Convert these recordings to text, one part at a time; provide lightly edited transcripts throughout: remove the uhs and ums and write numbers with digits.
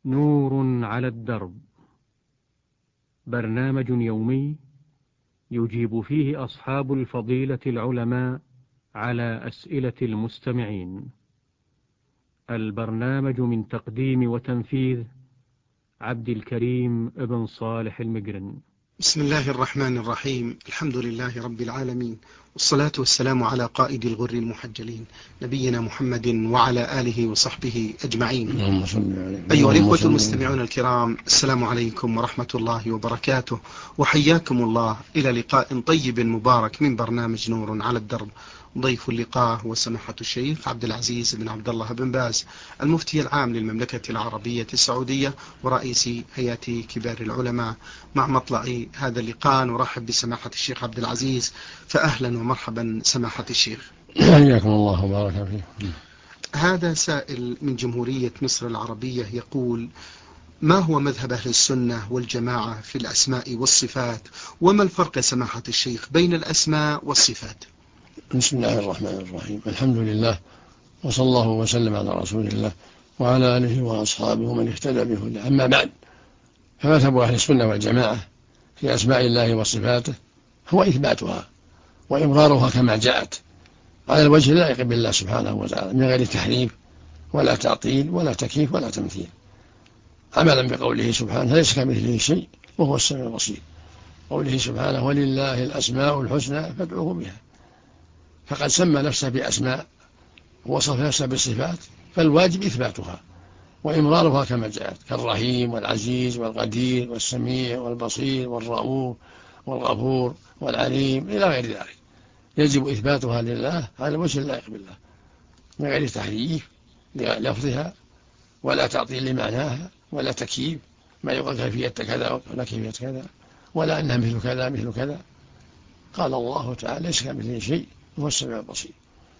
نور على الدرب، برنامج يومي يجيب فيه أصحاب الفضيلة العلماء على أسئلة المستمعين. البرنامج من تقديم وتنفيذ عبد الكريم ابن صالح المقرن. بسم الله الرحمن الرحيم. الحمد لله رب العالمين، والصلاة والسلام على قائد الغر المحجلين نبينا محمد وعلى آله وصحبه أجمعين. أيها الإخوة المستمعون الكرام، السلام عليكم ورحمة الله وبركاته، وحياكم الله إلى لقاء طيب مبارك من برنامج نور على الدرب. ضيف اللقاء هو سماحة الشيخ عبد العزيز بن عبد الله بن باز، المفتي العام للمملكة العربية السعودية ورئيس هيئة كبار العلماء. مع مطلع هذا اللقاء نرحب بسماحة الشيخ عبد العزيز، فأهلا ومرحبا سماحة الشيخ. حياكم الله وبارك فيكم. هذا سائل من جمهورية مصر العربية يقول: ما هو مذهب أهل السنة والجماعة في الأسماء والصفات؟ وما الفرق سماحة الشيخ بين الأسماء والصفات؟ بسم الله الرحمن الرحيم. الحمد لله، وصلى الله وسلم على رسول الله وعلى آله وأصحابه ومن اهتدى بهداه. أما بعد، فمذهب أهل السنة والجماعة في أسماء الله وصفاته هو إثباتها وإمرارها كما جاءت على الوجه اللائق بالله سبحانه وتعالى، من غير تحريف ولا تعطيل ولا تكييف ولا تمثيل، عملا بقوله سبحانه: ليس كمثله شيء وهو السميع البصير. قوله سبحانه: ولله الأسماء الحسنى فادعوه بها. فقد سمى نفسه بأسماء ووصف نفسه بالصفات، فالواجب إثباتها وإمرارها كما جاءت، كالرحيم والعزيز والقدير والسميع والبصير والرؤوف والغفور والعليم إلى غير ذلك. يجب إثباتها لله على الوجه اللائق بالله، من غير تحريف للفظها ولا تعطيل لمعناها ولا تكييف، ما يقال كيفية كذا ولا كيفية كذا، ولا أنها مثل كذا مثل كذا. قال الله تعالى: ليس كمثله شيء وهو السميع البصير.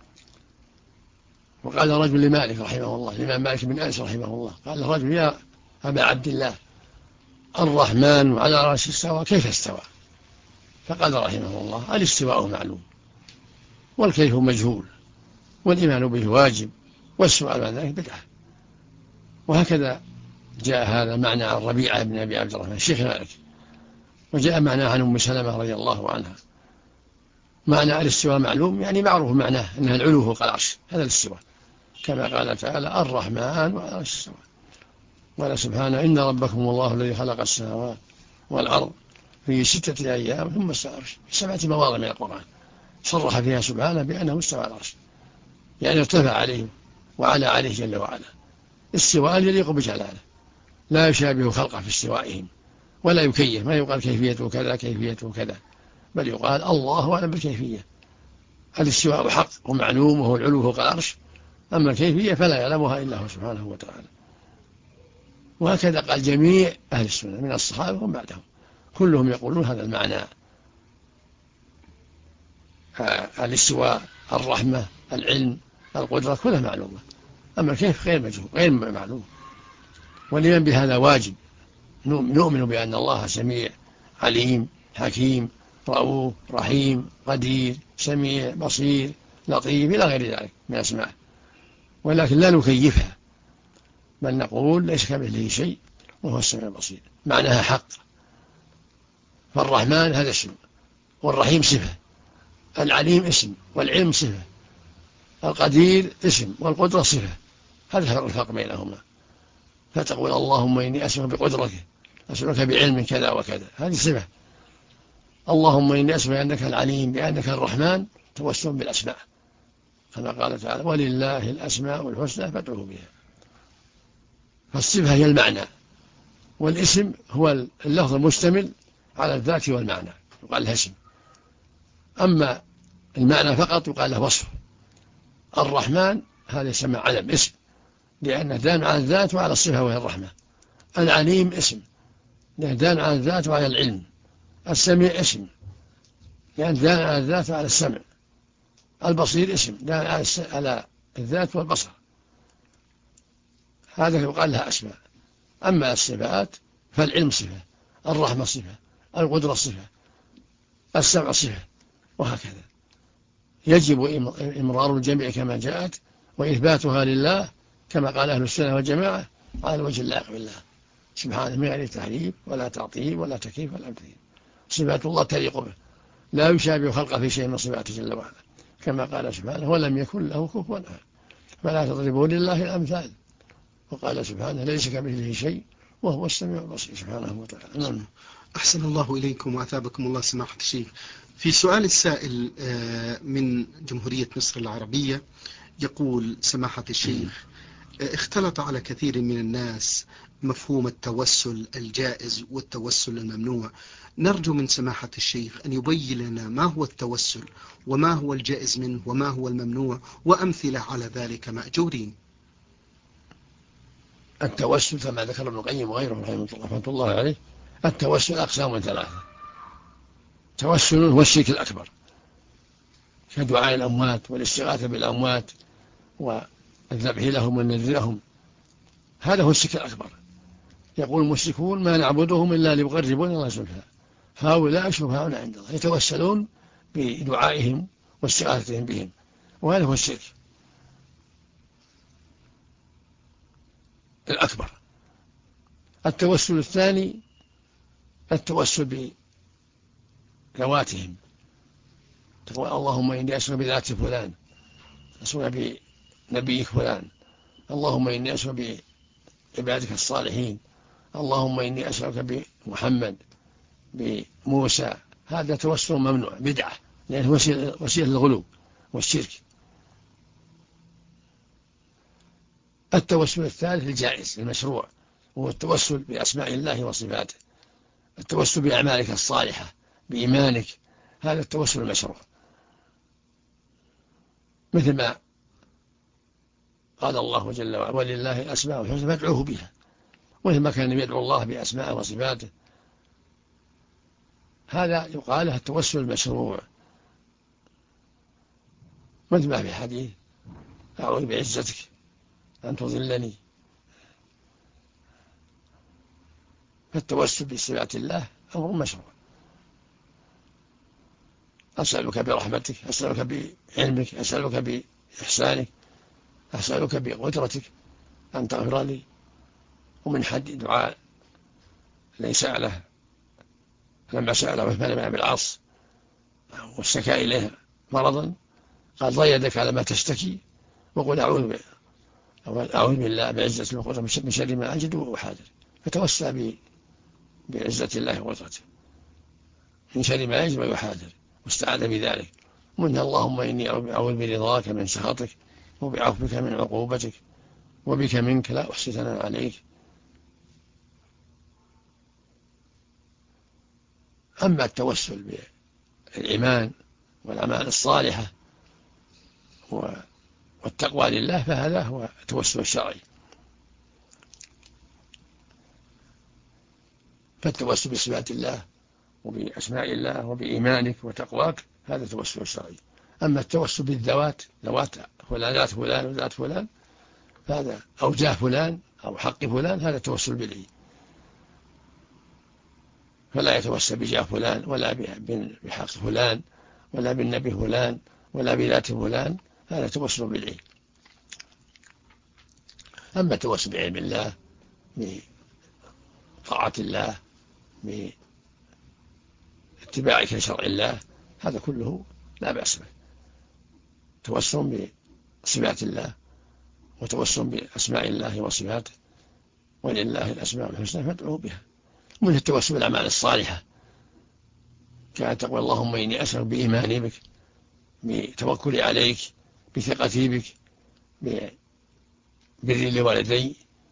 وقال رجل لمالك رحمه الله، الإمام مالك بن أنس رحمه الله، قال الرجل: يا أبا عبد الله، الرحمن على العرش استوى، كيف استوى؟ فقال رحمه الله: الاستواء معلوم، والكيف مجهول، والإيمان به واجب، والسؤال عن ذلك بدعة. وهكذا جاء هذا معنى عن ربيعة بن أبي عبد الرحمن الشيخ مالك، وجاء معنى عن أم سلمة رضي الله عنها. معنى الاستواء معلوم يعني معروف معناه أنها العلو فوق العرش، هذا الاستواء، كما قال تعالى: الرحمن وعلى العرش استوى. قال سبحانه: إن ربكم الله الذي خلق السماوات والأرض في 6 أيام ثم استوى على العرش. في 7 مواضع من القرآن صرح فيها سبحانه بأنه استوى على العرش، يعني ارتفع عليه وعلى عليه جل وعلا استواء يليق بجلاله، لا يشابه خلقه في استوائهم ولا يكيف، ما يقال كيفيته كذا كيفيته كذا، بل يقال الله أعلم بالكيفية. الاستواء حق ومعلوم وهو العلو فوق العرش، أما الكيفية فلا يعلمها إلا هو سبحانه وتعالى. وهكذا قال جميع أهل السنة من الصحابة ومن بعدهم، كلهم يقولون هذا المعنى: الاستواء، الرحمة، العلم، القدرة، كلها معلومة، أما الكيف غير مجهول غير معلوم. والإيمان بهذا واجب. نؤمن بأن الله سميع عليم حكيم رؤوف رحيم قدير سميع بصير لطيف إلى غير ذلك من أسماء، ولكن لا نكيفها، بل نقول: ليس كمثله شيء وهو السميع البصير. معناها حق. فالرحمن هذا اسم، والرحيم صفة، العليم اسم، والعلم صفة، القدير اسم، والقدرة صفة. هذا الفرق بينهما. فتقول: اللهم إني أسألك بقدرتك، أسألك بعلم كذا وكذا، هذه صفة. اللهم إني أسألك بأنك العليم بأنك الرحمن، توسل بالأسماء، كما قال تعالى: ولله الأسماء الحسنى فادعوه بها. فالصفة هي المعنى، والاسم هو اللفظ المشتمل على الذات والمعنى، يقال له اسم. أما المعنى فقط يقال له وصف. الرحمن هذا يسمى علم اسم، لأنه دال على الذات وعلى الصفة وهي الرحمة. العليم اسم، لأنه دال على الذات وعلى العلم. السميع اسم، لأنه دال على الذات وعلى السمع. البصير اسم، دال على الذات والبصر. هذا يقال لها أسماء. أما الصفات فالعلم صفة، الرحمة صفة، القدرة صفة، السمع صفة، وهكذا. يجب إمرار الجميع كما جاءت، وإثباتها لله كما قال أهل السنة والجماعة على الوجه اللائق بالله سبحانه من غير تحريف ولا تعطيل ولا تكييف ولا تمثيل. صفات الله تليق به، لا يشابه خلقه في شيء من صفاته جل وعلا، كما قال سبحانه ولم يكن له كفوا أحد، فلا تضربوا لله الأمثال. وقال سبحانه ليس كمثله شيء وهو السميع البصير سبحانه وتعالى. نعم. أحسن الله إليكم وأثابكم الله سماحة الشيخ. في سؤال السائل من جمهورية مصر العربية يقول سماحة الشيخ: اختلط على كثير من الناس مفهوم التوسل الجائز والتوسل الممنوع. نرجو من سماحة الشيخ أن يبين لنا ما هو التوسل وما هو الجائز منه وما هو الممنوع وأمثلة على ذلك مأجورين. التوسل كما ذكر ابن القيم وغيره رحمة الله عليه، التوسل أقسام ثلاثة. توسل هو الشرك الأكبر كدعاء الأموات والاستغاثة بالأموات والذبح لهم والنذر لهم، هذا هو الشرك الأكبر. يقول المشركون ما نعبدهم إلا ليقربونا الله زلفى، هؤلاء شفعاؤنا عند الله، يتوسلون بدعائهم واستغاثتهم بهم، وهذا هو الشرك الأكبر. التوسل الثاني التوسل بذواتهم، تقول اللهم إني أسألك بذات فلان، أسألك بنبيك فلان، اللهم إني أسألك بعبادك الصالحين، اللهم إني أسألك بمحمد بموسى. هذا توسل ممنوع بدعة، لأنه وسيلة الغلو والشرك. التوسل الثالث الجائز المشروع، وهو التوسل بأسماء الله وصفاته، التوسل بأعمالك الصالحة بإيمانك، هذا التوسل المشروع، مثل ما قال الله جل وعلا ولله الأسماء الحسنى فادعوه بها، مثل ما كان يدعو الله بأسماءه وصفاته، هذا يقال له التوسل المشروع، مثل ما في حديث أعوذ بعزتك أن تضلني. فالتوسل بصفات الله أمر مشروع، أسألك برحمتك، أسألك بعلمك، أسألك بإحسانك، أسألك بقدرتك أن تغفر لي. ومن حد دعاء ليس له لما سأل عثمان بن أبي العاص واشتكى إليه مرضا قال ضع يدك على ما تشتكي وقل أعوذ بالله بعزة وقدرته من شر ما أجد وأحاذر، فتوسع بعزة الله وقدرته من شر ما يجب ويحاذر واستعاذ بذلك، ومنها اللهم إني أعوذ برضاك من سخطك وبعفوك من عقوبتك وبك منك لا أحصي ثناء عليك. أما التوسل بالإيمان والأعمال الصالحة والتقوى لله فهذا هو التوسل الشرعي. فالتوسل بصفات الله وبأسماء الله وبإيمانك وتقواك هذا التوسل الشرعي. أما التوسل بالذوات، ذوات فلان ذات فلان وذات فلان، هذا أو جاه فلان أو حق فلان، هذا التوسل بالعي، فلا يتوسل بجاه فلان ولا بحق فلان ولا بالنبي فلان ولا بذات فلان، هذا توسل بالعي. أما التوسل بعلم الله بطاعة الله باتباعك لشرع الله، هذا كله لا بأس به، توسل بصفات الله وتوسل بأسماء الله وصفاته، ولله الأسماء الحسنى فادعوه بها. من التوسل بالأعمال الصالحة كأن تقول اللهم إني أسأل بإيماني بك، بتوكلي عليك، بثقتي بك، ببري لوالدي،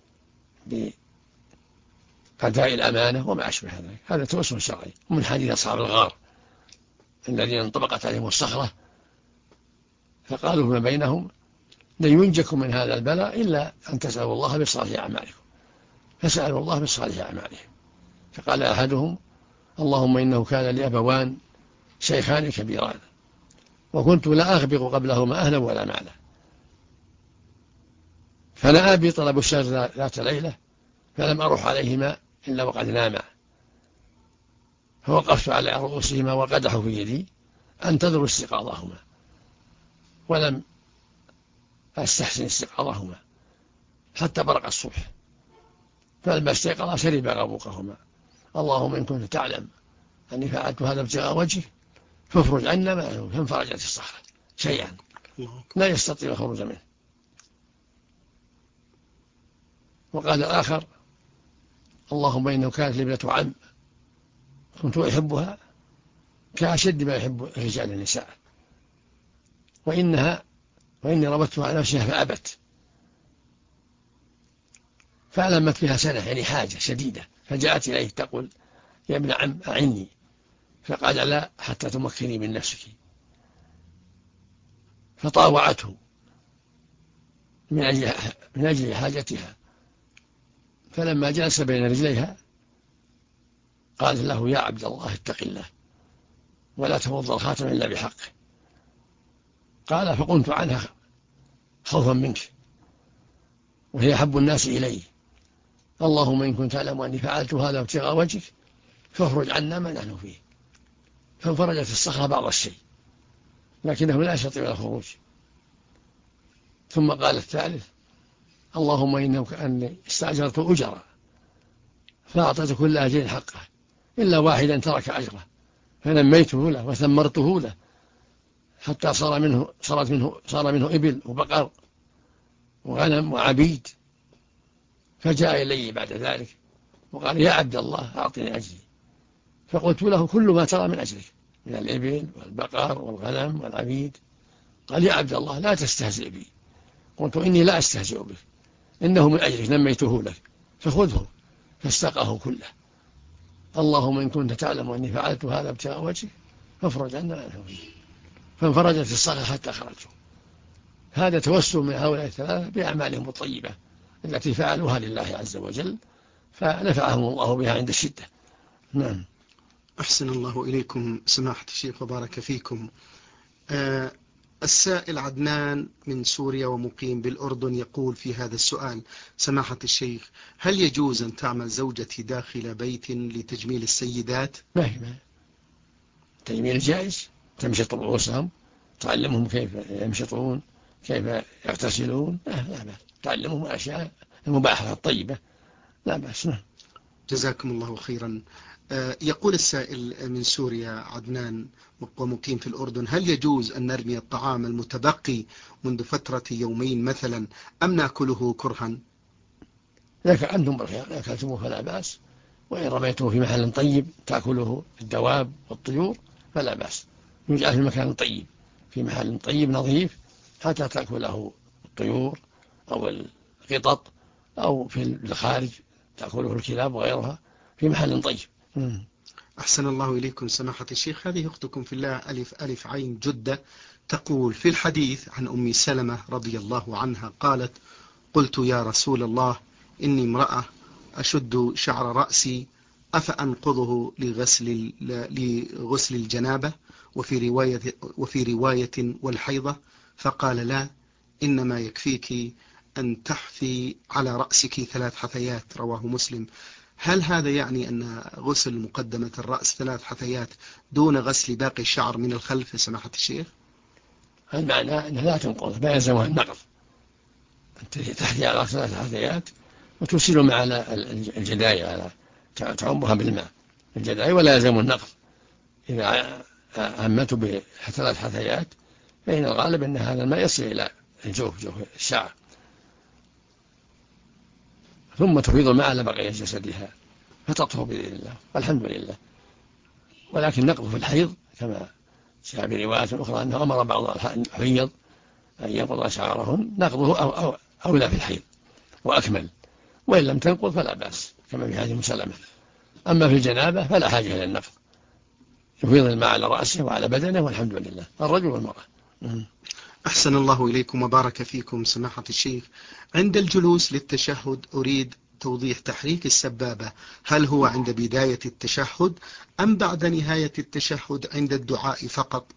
بأداء الأمانة وما أشبه ذلك، هذا توسل شرعي. ومن حديث أصحاب الغار الذين انطبقت عليهم الصخرة فقالوا ما بينهم لن ينجكم من هذا البلاء إلا أن تسألوا الله بصالح أعمالكم، فسألوا الله بصالح أعمالهم، فقال أحدهم اللهم إنه كان لي أبوان شيخان كبيران وكنت لا أغبق قبلهما أهلا ولا مالا، فنأى بي طلب الشر ذات ليلة فلم أروح عليهما إلا وقد ناما، فوقفت على رؤوسهما وقدحوا في يدي أنتظر استيقاظهما ولم أستحسن استيقاظهما حتى برق الصبح، فلما استيقظ شرب غبوقهما. اللهم إن كنت تعلم أني فعلت هذا ابتغاء وجهك فافرج عنا ما نحن. فانفرجت الصخرة شيئا لا يستطيع الخروج منه. وقال الآخر اللهم إنه كانت لي ابنة عم كنت أحبها كأشد ما يحب الرجال النساء، وإني ربطتها على نفسها فأبت، فألمت بها سنة يعني حاجة شديدة، فجاءت إليه تقول يا ابن عم أعني، فقال لا حتى تمكني من نفسك، فطاوعته من أجل حاجتها. فلما جلس بين رجليها قالت له يا عبد الله اتق الله ولا تفض الخاتم إلا بحقه. قال فقمت عنها خوفا منك وهي أحب الناس إلي. اللهم إن كنت تعلم أني فعلت هذا ابتغاء وجهك فافرج عنا ما نحن فيه. فانفرجت الصخرة بعض الشيء لكنه لا يستطيع الخروج. ثم قال الثالث اللهم إنه كأني استأجرت أجرا فأعطيت كل أجر حقه إلا واحدا ترك أجره فنميته له وثمرته له حتى صار منه إبل وبقر وغنم وعبيد. فجاء إلي بعد ذلك وقال يا عبد الله أعطني أجري. فقلت له كل ما ترى من أجرك من الإبل والبقر والغنم والعبيد. قال يا عبد الله لا تستهزئ بي. قلت إني لا أستهزئ بك إنه من أجرك نميته لك فخذه. فاستقاه كله. اللهم إن كنت تعلم أني فعلت هذا ابتغاء وجهك فافرج عنا عنه فيه. فانفرجت الصخرة حتى خرجوا. هذا توسل من هؤلاء الثلاثة بأعمالهم الطيبة التي فعلوها لله عز وجل فنفعهم الله بها عند الشدة. نعم. أحسن الله إليكم سماحة الشيخ وبارك فيكم. السائل عدنان من سوريا ومقيم بالأردن يقول في هذا السؤال سماحة الشيخ هل يجوز أن تعمل زوجتي داخل بيت لتجميل السيدات؟ ما تجميل جائز، تمشط رؤوسهم تعلمهم كيف يمشطون كيف يغتسلون لا بأس، تعلمهم أشياء المباحة الطيبة لا بأس. جزاكم الله خيرا. يقول السائل من سوريا عدنان ومقيم في الأردن هل يجوز أن نرمي الطعام المتبقي منذ فترة يومين مثلا أم نأكله كرها؟ إذا أنتم بالخيار أكلتموه فلا بأس، وإن رميته في محل طيب تأكله الدواب والطيور فلا بأس، يجعل في مكان طيب في محل طيب نظيف حتى تأكله الطيور أو القطط أو في الخارج تأكله الكلاب وغيرها في محل طيب. أحسن الله إليكم سماحة الشيخ. هذه أختكم في الله ألف عين جدة تقول في الحديث عن أم سلمة رضي الله عنها قالت قلت يا رسول الله إني امرأة أشد شعر رأسي أفأنقضه لغسل الجنابة وفي رواية والحيضة؟ فقال لا إنما يكفيك أن تحثي على رأسك 3 حثيات رواه مسلم. هل هذا يعني أن غسل مقدمة الرأس 3 حثيات دون غسل باقي الشعر من الخلف يا سماحة الشيخ؟ المعنى أنها لا تنقض لا يلزمها النقض، تحثي على 3 حثيات وترسل مع الجداي على تعمها بالماء الجداي ولا يلزم النقض. إذا عمته ب3 حثيات فإن الغالب أن هذا الماء يصل إلى جوف الشعر ثم تفيض الماء على بقية جسدها فتطهر بإذن الله والحمد لله. ولكن نقض في الحيض كما جاء بروايات أخرى أنه أمر بعض الحيض أن ينقض شعرهن، نقضه أولى في الحيض وأكمل، وإن لم تنقض فلا بأس كما في حديث سلمة. أما في الجنابة فلا حاجة إلى النقض، يفيض الماء على رأسه وعلى بدنه والحمد لله الرجل والمرأة. أحسن الله إليكم وبارك فيكم سماحة الشيخ. عند الجلوس للتشهد أريد توضيح تحريك السبابة، هل هو عند بداية التشهد أم بعد نهاية التشهد عند الدعاء فقط؟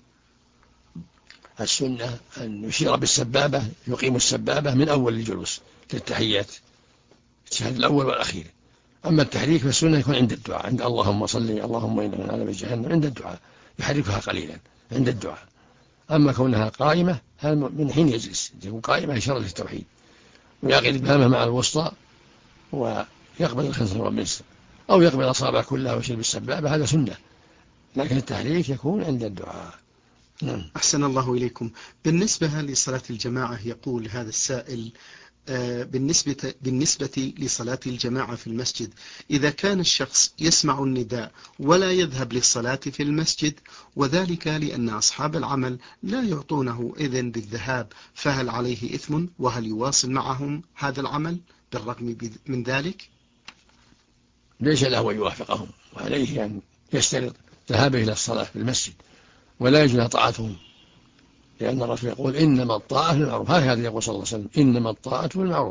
السنة أن يشير بالسبابة يقيم السبابة من أول الجلوس للتحيات التشهد الأول والأخير. أما التحريك فالسنة يكون عند الدعاء عند اللهم صل اللهم إنا من عذاب جهنم عند الدعاء يحركها قليلا عند الدعاء. أما كونها قائمة من حين يجلس يكون قائمة إشارة للتوحيد ويعقد إبهامه مع الوسطى يقبل الخنصر والمنسر، أو يقبل الأصابع كلها ويشيل بالسبابة، هذا سنة، لكن التحريك يكون عند الدعاء. أحسن الله إليكم. بالنسبة لصلاة الجماعة يقول هذا السائل بالنسبة لصلاة الجماعة في المسجد، إذا كان الشخص يسمع النداء ولا يذهب للصلاة في المسجد، وذلك لأن أصحاب العمل لا يعطونه إذن بالذهاب، فهل عليه إثم؟ وهل يواصل معهم هذا العمل بالرغم من ذلك؟ ليس له أن يوافقهم، وعليه أن يشترط ذهابه إلى الصلاة في المسجد، ولا يجوز طاعتهم، لأن الرسول يقول إنما الطاعة بالمعروف، هكذا يقول صلى الله عليه وسلم إنما الطاعة بالمعروف،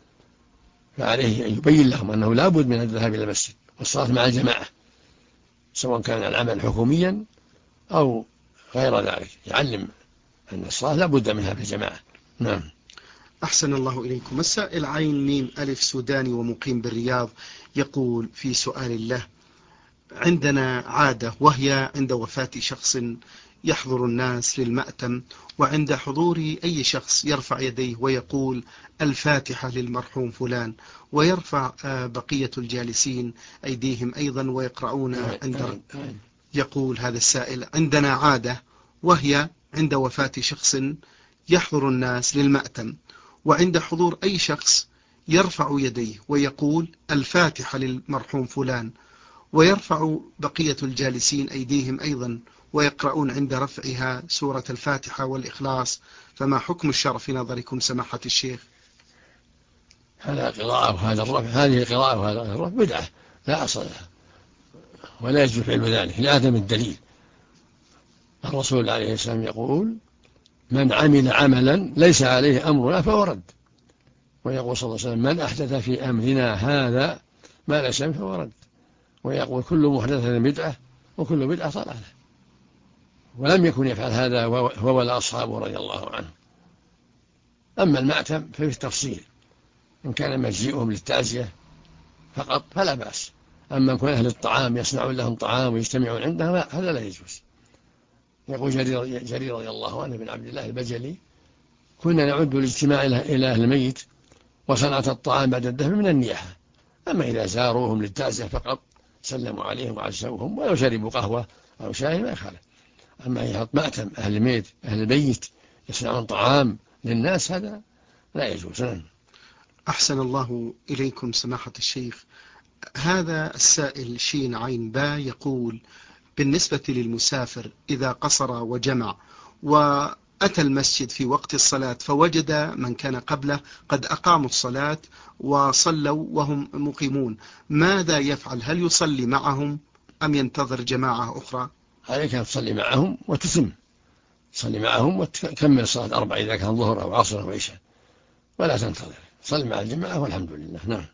فعليه أن يبين لهم أنه لا بد من الذهاب إلى المسجد والصلاة مع الجماعة، سواء كان العمل حكوميا أو غير ذلك، يعلم أن الصلاة لا بد منها في الجماعة. نعم. أحسن الله إليكم. السائل عين ميم ألف سوداني ومقيم بالرياض يقول في سؤال له: عندنا عادة، وهي عند وفاة شخص يحضر الناس للمأتم، وعند حضور أي شخص يرفع يديه ويقول الفاتحة للمرحوم فلان، ويرفع بقية الجالسين أيديهم أيضا ويقرؤون عند. يقول هذا السائل: عندنا عادة، وهي عند وفاة شخص يحضر الناس للمأتم، وعند حضور أي شخص يرفع يديه ويقول الفاتحة للمرحوم فلان، ويرفع بقية الجالسين أيديهم أيضا ويقرؤون عند رفعها سورة الفاتحة والإخلاص، فما حكم الشرع في نظركم سماحة الشيخ؟ هذا قراءة وهذا الرفع، هذه قراءة وهذا الرفع بدعة لا أصل لها، ولا يجوز فعل ذلك لعدم الدليل. الرسول عليه السلام يقول من عمل عملا ليس عليه أمرنا فهو رد، ويقول صلى الله عليه وسلم من أحدث في أمرنا هذا ما ليس منه فهو رد، ويقول كل محدثة بدعة وكل بدعة ضلالة. ولم يكن يفعل هذا هو ولا أصحابه رضي الله عنه. أما المأتم ففي التفصيل، إن كان مجيئهم للتعزية فقط فلا بأس، أما كون أهل الطعام يصنعون لهم طعام ويجتمعون عندهم هذا لا يجوز. يقول جرير رضي الله عنه بن عبد الله البجلي: كنا نعد الاجتماع إلى أهل الميت وصنعة الطعام بعد الدفن من النياحة، أما إذا زاروهم للتعزية فقط سلموا عليهم وعزوهم ولو شربوا قهوة أو شاي ما يخالف. أما يحط مأتم أهل الميت أهل البيت يصنعون طعام للناس هذا لا يجوز. أحسن الله إليكم سماحة الشيخ. هذا السائل شين عين با يقول بالنسبة للمسافر إذا قصر وجمع وأتى المسجد في وقت الصلاة فوجد من كان قبله قد أقاموا الصلاة وصلوا وهم مقيمون، ماذا يفعل؟ هل يصلي معهم أم ينتظر جماعة أخرى؟ عليك أن تصلي معهم وتتم، تصلي معهم وتكمل الصلاة 4 إذا كان ظهر أو عصر أو عشاء، ولا تنتظر، صلي مع الجماعة والحمد لله. نعم.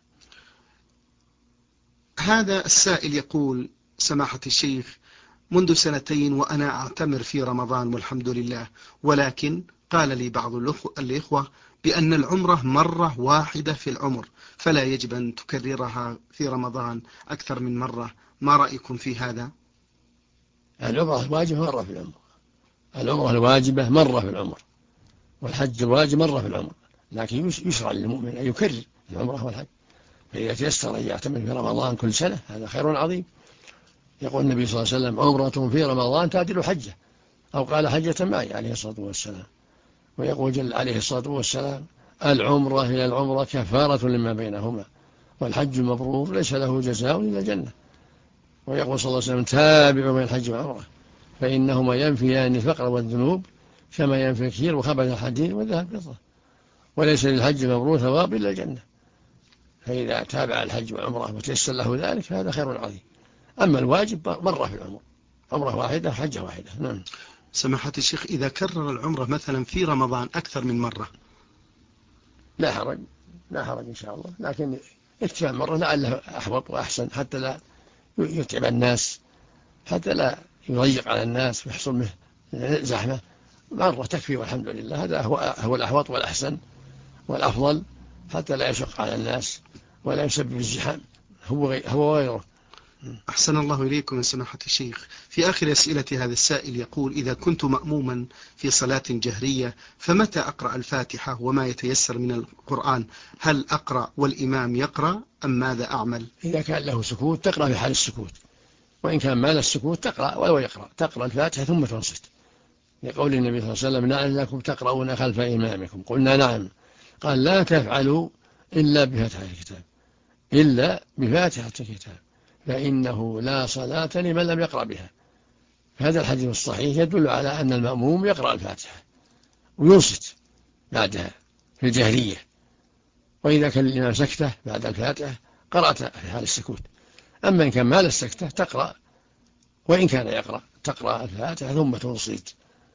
هذا السائل يقول سماحة الشيخ: منذ 2 وأنا أعتمر في رمضان والحمد لله، ولكن قال لي بعض الإخوة بأن العمرة مرة واحدة في العمر، فلا يجب أن تكررها في رمضان أكثر من مرة، ما رأيكم في هذا؟ العمرة الواجبة مرة في العمر، العمرة الواجبة مرة في العمر، والحج الواجب مرة في العمر، لكن يشرع للمؤمن أن يكرر العمرة والحج، فإذا تيسر أن يعتمر في رمضان كل سنة هذا خير عظيم. يقول النبي صلى الله عليه وسلم عمرة في رمضان تعدل حجة، أو قال حجة معي عليه الصلاة والسلام. ويقول جل عليه الصلاة والسلام العمرة إلى العمرة كفارة لما بينهما، والحج المبرور ليس له جزاء إلا الجنة. ويقول صلى الله عليه وسلم تابعوا بين الحج والعمرة فإنهما ينفيان الفقر والذنوب كما ينفي الكير وخبث الحديد والذهب فضة، وليس للحج المبرور ثواب إلا الجنة. فإذا تابع الحج والعمرة وتيسر له ذلك فهذا خير عظيم. أما الواجب مرة في العمر، عمرة واحدة حجة واحدة. نعم. سماحة الشيخ إذا كرر العمرة مثلا في رمضان أكثر من مرة لا حرج، لا حرج إن شاء الله، لكن اكتفاء مرة لعله أحوط وأحسن حتى لا يتعب الناس، حتى لا يضيق على الناس ويحصل منه زحمة. مرة تكفي والحمد لله، هذا هو الأحوط والأحسن والأفضل، حتى لا يشق على الناس ولا يسبب الزحام هو وغيره. أحسن الله إليكم يا سماحة الشيخ. في آخر أسئلة هذا السائل يقول: إذا كنت مأموما في صلاة جهرية فمتى أقرأ الفاتحة وما يتيسر من القرآن؟ هل أقرأ والإمام يقرأ أم ماذا أعمل؟ إذا كان له سكوت تقرأ في حال السكوت، وإن كان ما له السكوت تقرأ ولو يقرأ، تقرأ الفاتحة ثم تنصت، لقول النبي صلى الله عليه وسلم: لعلكم تقرؤون خلف إمامكم. قلنا نعم. قال: لا تفعلوا إلا بفاتحة الكتاب، إلا بفاتحة الكتاب، فإنه لا صلاة لمن لم يقرأ بها. هذا الحديث الصحيح يدل على أن المأموم يقرأ الفاتحة وينصت بعدها في الجهرية، وإذا كان الإمام سكتة بعد الفاتحة قرأت في حال السكوت. أما إن كان ما للسكتة تقرأ، وإن كان يقرأ تقرأ الفاتحة ثم تنصت.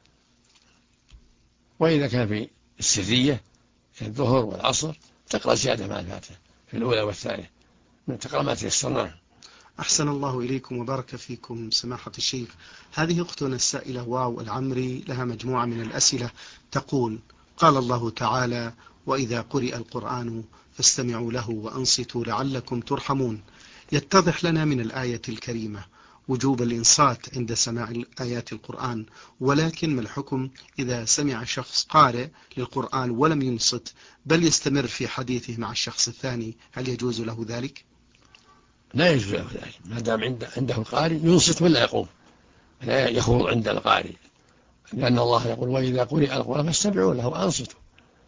وإذا كان في السرية كالظهر والعصر تقرأ زيادة مع الفاتحة في الأولى والثانية، تقرأ ما تيسر. أحسن الله إليكم وبارك فيكم سماحة الشيخ. هذه أختنا السائلة واو العمري لها مجموعة من الأسئلة، تقول: قال الله تعالى: وإذا قرئ القرآن فاستمعوا له وأنصتوا لعلكم ترحمون. يتضح لنا من الآية الكريمة وجوب الإنصات عند سماع آيات القرآن، ولكن ما الحكم إذا سمع شخص قارئ للقرآن ولم ينصت بل يستمر في حديثه مع الشخص الثاني؟ هل يجوز له ذلك؟ لا يجوز له ذلك ما دام عنده القارئ ينصت ولا يقوم، لا يخوض عند القارئ، لأن الله يقول: وإذا قرئ القرآن فاستمعوا له وأنصتوا.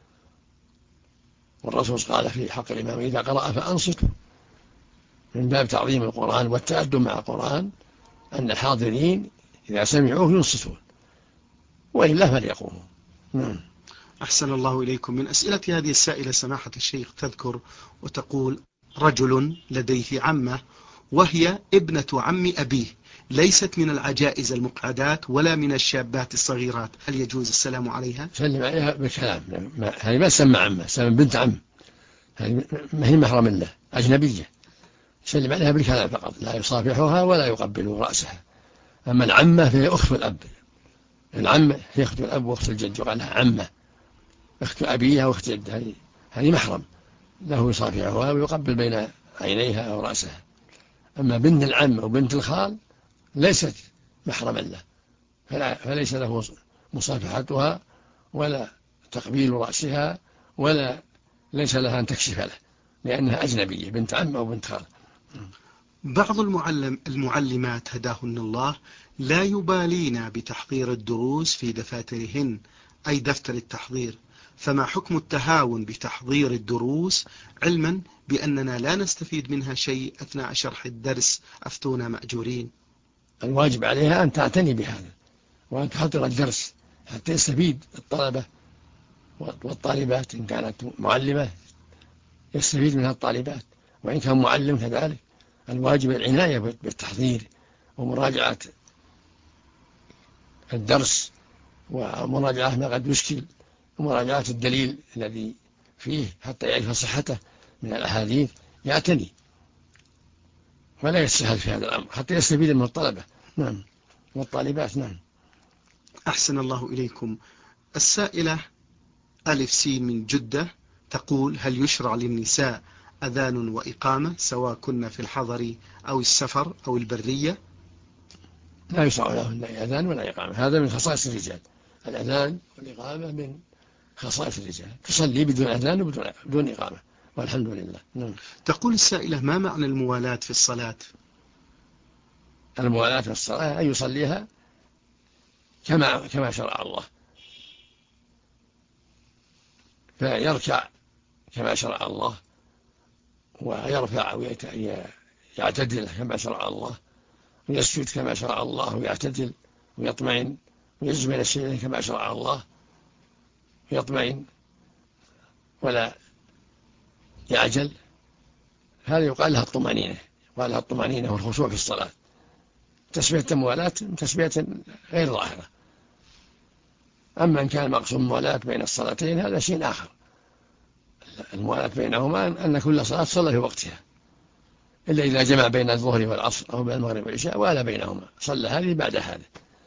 والرسول قال في حق الإمام: إذا قرأ فأنصتوا، من باب تعظيم القرآن والتأدب مع القرآن أن الحاضرين إذا سمعوه ينصتون، وإلا فليقوموا. أحسن الله إليكم. من أسئلة هذه السائلة سماحة الشيخ تذكر وتقول: رجل لديه عمة وهي ابنة عم أبيه، ليست من العجائز المقعدات ولا من الشابات الصغيرات، هل يجوز السلام عليها؟ سلم عليها بالكلام. هذه ما تسمى عمة، تسمى بنت عم، هذه ما هي محرم له، أجنبية. سلم عليها بالكلام فقط، لا يصافحها ولا يقبل رأسها. أما العمة فهي أخت الأب، العمة هي أخت الأب وأخت الجد، وقال لها عمة، أخت أبيها وأخت جدها، هذه محرم له يصافحها ويقبل بين عينيها أو رأسها. أما بنت العم أو بنت الخال ليست محرما له، فليس له مصافحتها ولا تقبيل رأسها، ولا ليس لها أن تكشف له، لأنها أجنبية، بنت عم أو بنت خال. بعض المعلمات هداهن الله لا يبالين بتحضير الدروس في دفاترهن، أي دفتر التحضير، فما حكم التهاون بتحضير الدروس علما بأننا لا نستفيد منها شيء أثناء شرح الدرس؟ أفتونا مأجورين. الواجب عليها أن تعتني بهذا وأن تحضر الدرس حتى يستفيد الطلبة والطالبات. إن كانت معلمة يستفيد منها الطالبات، وإن كان معلم كذلك. الواجب العناية بالتحضير ومراجعة الدرس ومراجعة ما قد يشكل ومراجعة الدليل الذي فيه حتى يعرف صحته من الأحاديث، يعتني ولا يستهل في هذا الأمر حتى يستفيد من الطلبة والطالبات. أحسن الله إليكم. السائلة ألف سين من جدة تقول: هل يشرع للنساء أذان وإقامة سواء كنا في الحضر أو السفر أو البرية؟ لا يشرع لهن أذان ولا إقامة، هذا من خصائص الرجال. الأذان والإقامة من خصائص الرجال، تصلي بدون أذان وبدون إقامة، والحمد لله. تقول السائلة: ما معنى الموالاة في الصلاة؟ الموالاة في الصلاة أن يصليها كما شرع الله، فيركع كما شرع الله، ويرفع ويعتدل كما شرع الله، ويسجد كما شرع الله، ويعتدل ويطمئن، ويجزم إلى الشيء كما شرع الله، ويطمئن ولا يعجل. هذا يقال لها الطمأنينة، يقال لها الطمأنينة والخشوع في الصلاة. تسمية الموالاة تسمية غير ظاهرة. أما إن كان المقصود الموالاة بين الصلاتين هذا شيء آخر. الموالاة بينهما أن كل صلاة صلى في وقتها، إلا إذا جمع بين الظهر والعصر أو بين المغرب والعشاء ولا بينهما، صلى هذه بعد هذا.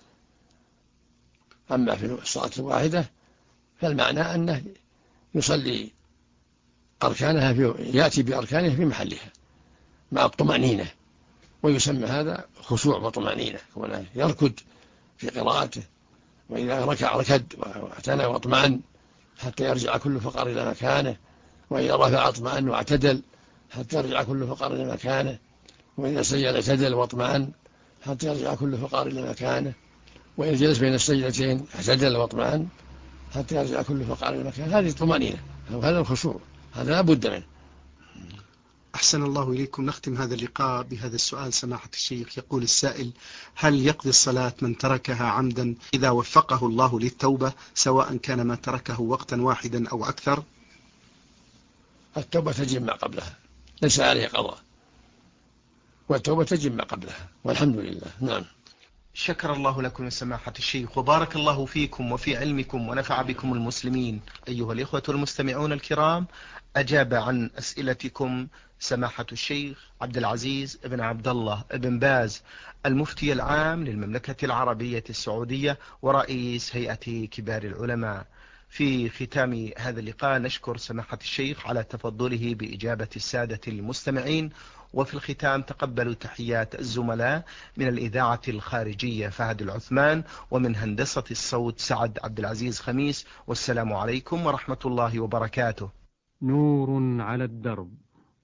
أما في الصلاة الواحدة فالمعنى أنه يصلي أركانها يأتي بأركانها في محلها مع الطمأنينة ويسمى هذا خشوع وطمأنينة، يركض في قراءته، وإذا ركد واعتنى واطمأن حتى يرجع كل فقر إلى مكانه، وإذا رفع اطمأن واعتدل حتى يرجع كل فقر إلى مكانه، وإذا سجد اعتدل واطمأن حتى يرجع كل فقر إلى مكانه، وإذا جلس بين السجدتين اعتدل واطمأن حتى يرجع كل فقر إلى مكانه. هذه الطمأنينة وهذا الخشوع، هذا لا بد منه. أحسن الله إليكم. نختم هذا اللقاء بهذا السؤال سماحة الشيخ. يقول السائل: هل يقضي الصلاة من تركها عمدا إذا وفقه الله للتوبة، سواء كان ما تركه وقتا واحدا أو أكثر؟ التوبة تجب ما قبلها، ليس عليه قضاء، والتوبة تجب ما قبلها، والحمد لله. نعم. شكر الله لكم سماحة الشيخ، وبارك الله فيكم وفي علمكم ونفع بكم المسلمين. أيها الإخوة المستمعون الكرام، أجاب عن أسئلتكم سماحة الشيخ عبد العزيز بن عبد الله بن باز، المفتي العام للمملكة العربية السعودية ورئيس هيئة كبار العلماء. في ختام هذا اللقاء نشكر سماحة الشيخ على تفضله بإجابة السادة المستمعين، وفي الختام تقبلوا تحيات الزملاء من الإذاعة الخارجية فهد العثمان، ومن هندسة الصوت سعد عبد العزيز خميس، والسلام عليكم ورحمة الله وبركاته. نور على الدرب،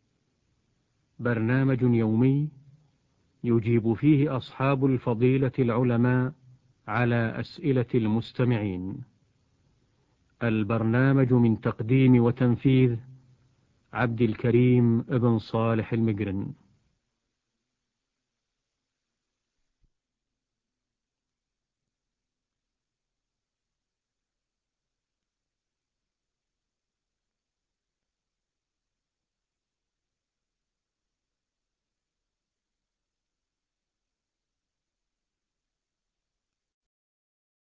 برنامج يومي يجيب فيه أصحاب الفضيلة العلماء على أسئلة المستمعين. البرنامج من تقديم وتنفيذ عبد الكريم ابن صالح المقرن.